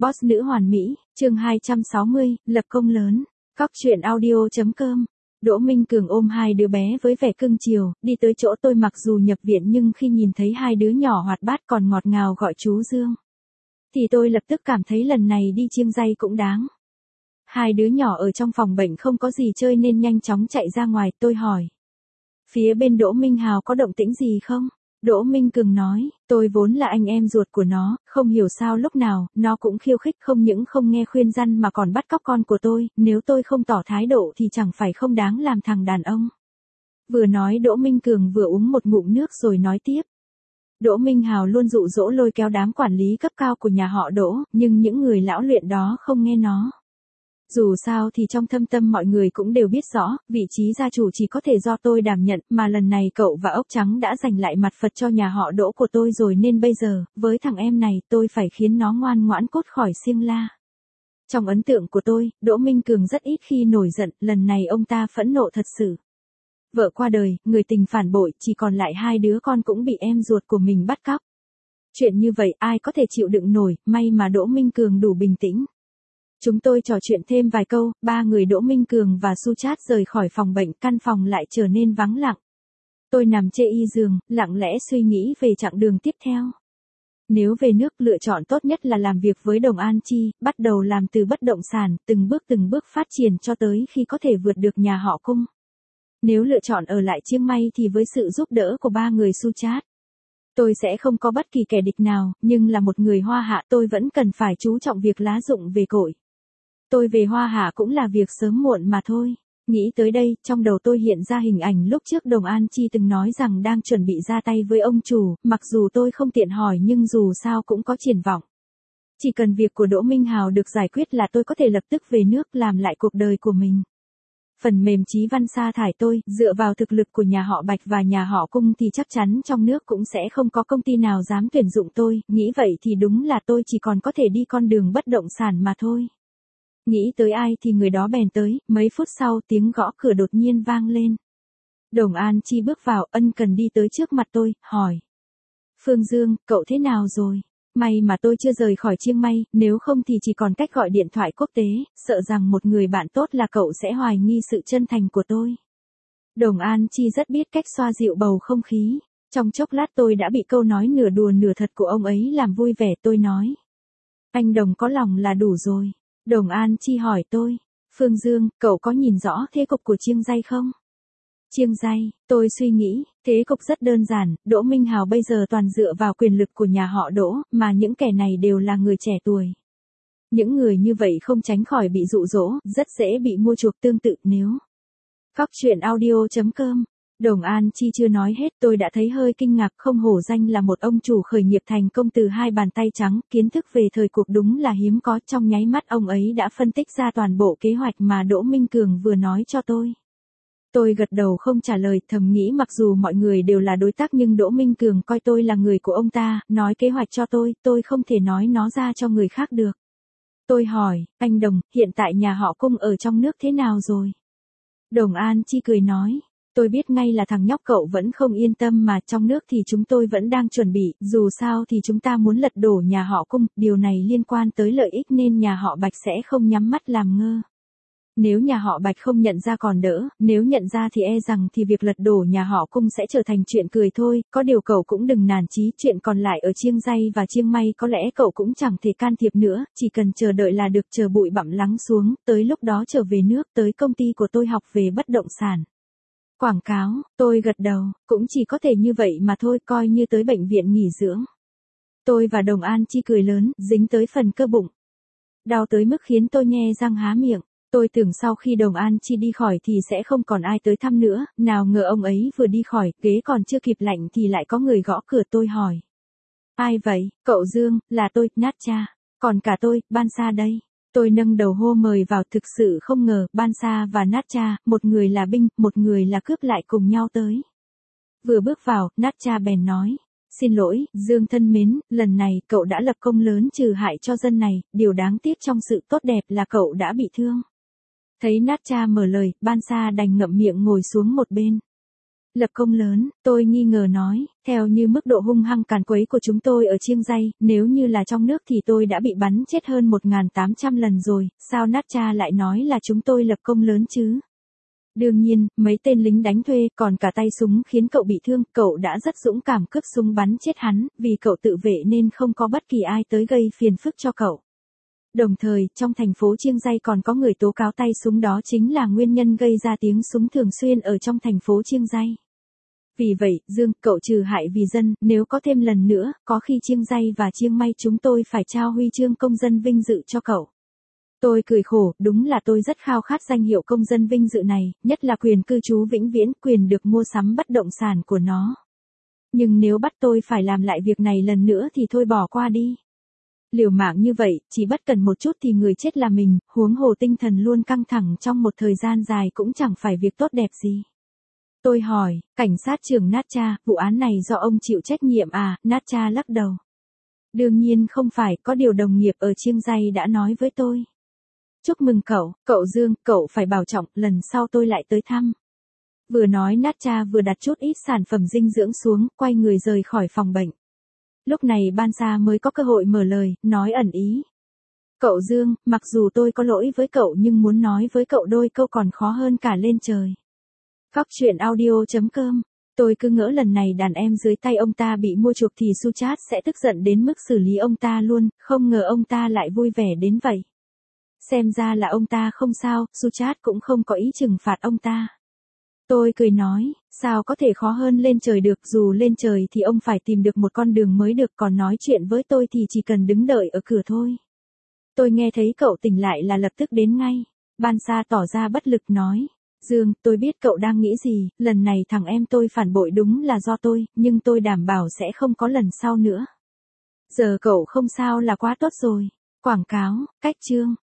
Boss nữ hoàn mỹ, chương 260, lập công lớn. Cóc truyện audio.com. Đỗ Minh Cường ôm hai đứa bé với vẻ cưng chiều, đi tới chỗ tôi mặc dù nhập viện nhưng khi nhìn thấy hai đứa nhỏ hoạt bát còn ngọt ngào gọi chú Dương, thì tôi lập tức cảm thấy lần này đi chiêng dây cũng đáng. Hai đứa nhỏ ở trong phòng bệnh không có gì chơi nên nhanh chóng chạy ra ngoài, tôi hỏi. Phía bên Đỗ Minh Hào có động tĩnh gì không? Đỗ Minh Cường nói, tôi vốn là anh em ruột của nó, không hiểu sao lúc nào, nó cũng khiêu khích không những không nghe khuyên răn mà còn bắt cóc con của tôi, nếu tôi không tỏ thái độ thì chẳng phải không đáng làm thằng đàn ông. Vừa nói Đỗ Minh Cường vừa uống một ngụm nước rồi nói tiếp. Đỗ Minh Hào luôn dụ dỗ lôi kéo đám quản lý cấp cao của nhà họ Đỗ, nhưng những người lão luyện đó không nghe nó. Dù sao thì trong thâm tâm mọi người cũng đều biết rõ, vị trí gia chủ chỉ có thể do tôi đảm nhận, mà lần này cậu và ốc trắng đã giành lại mặt Phật cho nhà họ Đỗ của tôi rồi nên bây giờ, với thằng em này tôi phải khiến nó ngoan ngoãn cút khỏi xiêng la. Trong ấn tượng của tôi, Đỗ Minh Cường rất ít khi nổi giận, lần này ông ta phẫn nộ thật sự. Vợ qua đời, người tình phản bội, chỉ còn lại hai đứa con cũng bị em ruột của mình bắt cóc. Chuyện như vậy ai có thể chịu đựng nổi, may mà Đỗ Minh Cường đủ bình tĩnh. Chúng tôi trò chuyện thêm vài câu, ba người Đỗ Minh Cường và Su Chát rời khỏi phòng bệnh, căn phòng lại trở nên vắng lặng. Tôi nằm chê y giường, lặng lẽ suy nghĩ về chặng đường tiếp theo. Nếu về nước, lựa chọn tốt nhất là làm việc với Đồng An Chi, bắt đầu làm từ bất động sản, từng bước phát triển cho tới khi có thể vượt được nhà họ Cung. Nếu lựa chọn ở lại Chiang Mai thì với sự giúp đỡ của ba người Su Chát, tôi sẽ không có bất kỳ kẻ địch nào, nhưng là một người Hoa Hạ tôi vẫn cần phải chú trọng việc lá dụng về cội. Tôi về Hoa Hạ cũng là việc sớm muộn mà thôi. Nghĩ tới đây, trong đầu tôi hiện ra hình ảnh lúc trước Đồng An Chi từng nói rằng đang chuẩn bị ra tay với ông chủ, mặc dù tôi không tiện hỏi nhưng dù sao cũng có triển vọng. Chỉ cần việc của Đỗ Minh Hào được giải quyết là tôi có thể lập tức về nước làm lại cuộc đời của mình. Phần mềm Chí Văn sa thải tôi, dựa vào thực lực của nhà họ Bạch và nhà họ Cung thì chắc chắn trong nước cũng sẽ không có công ty nào dám tuyển dụng tôi, nghĩ vậy thì đúng là tôi chỉ còn có thể đi con đường bất động sản mà thôi. Nghĩ tới ai thì người đó bèn tới, mấy phút sau tiếng gõ cửa đột nhiên vang lên. Đồng An Chi bước vào, ân cần đi tới trước mặt tôi, hỏi. Phương Dương, cậu thế nào rồi? May mà tôi chưa rời khỏi Chiang Mai, nếu không thì chỉ còn cách gọi điện thoại quốc tế, sợ rằng một người bạn tốt là cậu sẽ hoài nghi sự chân thành của tôi. Đồng An Chi rất biết cách xoa dịu bầu không khí. Trong chốc lát tôi đã bị câu nói nửa đùa nửa thật của ông ấy làm vui vẻ, tôi nói. Anh Đồng có lòng là đủ rồi. Đồng An Chi hỏi tôi. Phương Dương, cậu có nhìn rõ thế cục của Chiêng Dây không? Chiêng Dây, tôi suy nghĩ, thế cục rất đơn giản, Đỗ Minh Hào bây giờ toàn dựa vào quyền lực của nhà họ Đỗ, mà những kẻ này đều là người trẻ tuổi. Những người như vậy không tránh khỏi bị dụ dỗ, rất dễ bị mua chuộc tương tự nếu. Cóc truyện audio.com. Đồng An Chi chưa nói hết tôi đã thấy hơi kinh ngạc, không hổ danh là một ông chủ khởi nghiệp thành công từ hai bàn tay trắng, kiến thức về thời cuộc đúng là hiếm có, trong nháy mắt ông ấy đã phân tích ra toàn bộ kế hoạch mà Đỗ Minh Cường vừa nói cho tôi. Tôi gật đầu không trả lời, thầm nghĩ mặc dù mọi người đều là đối tác nhưng Đỗ Minh Cường coi tôi là người của ông ta, nói kế hoạch cho tôi không thể nói nó ra cho người khác được. Tôi hỏi, anh Đồng, hiện tại nhà họ Cung ở trong nước thế nào rồi? Đồng An Chi cười nói. Tôi biết ngay là thằng nhóc cậu vẫn không yên tâm mà trong nước thì chúng tôi vẫn đang chuẩn bị, dù sao thì chúng ta muốn lật đổ nhà họ Cung, điều này liên quan tới lợi ích nên nhà họ Bạch sẽ không nhắm mắt làm ngơ. Nếu nhà họ Bạch không nhận ra còn đỡ, nếu nhận ra thì e rằng thì việc lật đổ nhà họ Cung sẽ trở thành chuyện cười thôi, có điều cậu cũng đừng nản chí, chuyện còn lại ở Chiêng Dây và Chiang Mai có lẽ cậu cũng chẳng thể can thiệp nữa, chỉ cần chờ đợi là được, chờ bụi bặm lắng xuống, tới lúc đó trở về nước, tới công ty của tôi học về bất động sản. Quảng cáo, tôi gật đầu, cũng chỉ có thể như vậy mà thôi, coi như tới bệnh viện nghỉ dưỡng. Tôi và Đồng An Chi cười lớn, dính tới phần cơ bụng. Đau tới mức khiến tôi nhe răng há miệng. Tôi tưởng sau khi Đồng An Chi đi khỏi thì sẽ không còn ai tới thăm nữa, nào ngờ ông ấy vừa đi khỏi, ghế còn chưa kịp lạnh thì lại có người gõ cửa. Tôi hỏi. Ai vậy? Cậu Dương, là tôi, Nát Cha. Còn cả tôi, Ban Sa đây. Tôi nâng đầu hô mời vào, thực sự không ngờ, Ban Sa và Nát Cha, một người là binh, một người là cướp lại cùng nhau tới. Vừa bước vào, Nát Cha bèn nói. Xin lỗi, Dương thân mến, lần này cậu đã lập công lớn trừ hại cho dân này, điều đáng tiếc trong sự tốt đẹp là cậu đã bị thương. Thấy Nát Cha mở lời, Ban Sa đành ngậm miệng ngồi xuống một bên. Lập công lớn, tôi nghi ngờ nói, theo như mức độ hung hăng càn quấy của chúng tôi ở Chiêng Ray, nếu như là trong nước thì tôi đã bị bắn chết hơn 1.800 lần rồi, sao Natcha lại nói là chúng tôi lập công lớn chứ? Đương nhiên, mấy tên lính đánh thuê còn cả tay súng khiến cậu bị thương, cậu đã rất dũng cảm cướp súng bắn chết hắn, vì cậu tự vệ nên không có bất kỳ ai tới gây phiền phức cho cậu. Đồng thời, trong thành phố Chiêng Ray còn có người tố cáo tay súng đó chính là nguyên nhân gây ra tiếng súng thường xuyên ở trong thành phố Chiêng Ray. Vì vậy, Dương, cậu trừ hại vì dân, nếu có thêm lần nữa, có khi Chiêng Ray và Chiêng May chúng tôi phải trao huy chương công dân vinh dự cho cậu. Tôi cười khổ, đúng là tôi rất khao khát danh hiệu công dân vinh dự này, nhất là quyền cư trú vĩnh viễn, quyền được mua sắm bất động sản của nó. Nhưng nếu bắt tôi phải làm lại việc này lần nữa thì thôi bỏ qua đi. Liều mạng như vậy, chỉ bất cần một chút thì người chết là mình, huống hồ tinh thần luôn căng thẳng trong một thời gian dài cũng chẳng phải việc tốt đẹp gì. Tôi hỏi, cảnh sát trưởng Natcha, vụ án này do ông chịu trách nhiệm à? Natcha lắc đầu. Đương nhiên không phải, có điều đồng nghiệp ở Chiêng Ray đã nói với tôi. Chúc mừng cậu Dương, cậu phải bảo trọng, lần sau tôi lại tới thăm. Vừa nói Natcha vừa đặt chút ít sản phẩm dinh dưỡng xuống, quay người rời khỏi phòng bệnh. Lúc này Bansa mới có cơ hội mở lời, nói ẩn ý. Cậu Dương, mặc dù tôi có lỗi với cậu nhưng muốn nói với cậu đôi câu còn khó hơn cả lên trời. Góc truyện audio.com. Tôi cứ ngỡ lần này đàn em dưới tay ông ta bị mua chuộc thì Suchat sẽ tức giận đến mức xử lý ông ta luôn, không ngờ ông ta lại vui vẻ đến vậy. Xem ra là ông ta không sao, Suchat cũng không có ý trừng phạt ông ta. Tôi cười nói, sao có thể khó hơn lên trời được, dù lên trời thì ông phải tìm được một con đường mới được, còn nói chuyện với tôi thì chỉ cần đứng đợi ở cửa thôi. Tôi nghe thấy cậu tỉnh lại là lập tức đến ngay. Bansa tỏ ra bất lực nói, Dương, tôi biết cậu đang nghĩ gì, lần này thằng em tôi phản bội đúng là do tôi, nhưng tôi đảm bảo sẽ không có lần sau nữa. Giờ cậu không sao là quá tốt rồi. Quảng cáo, cách chương.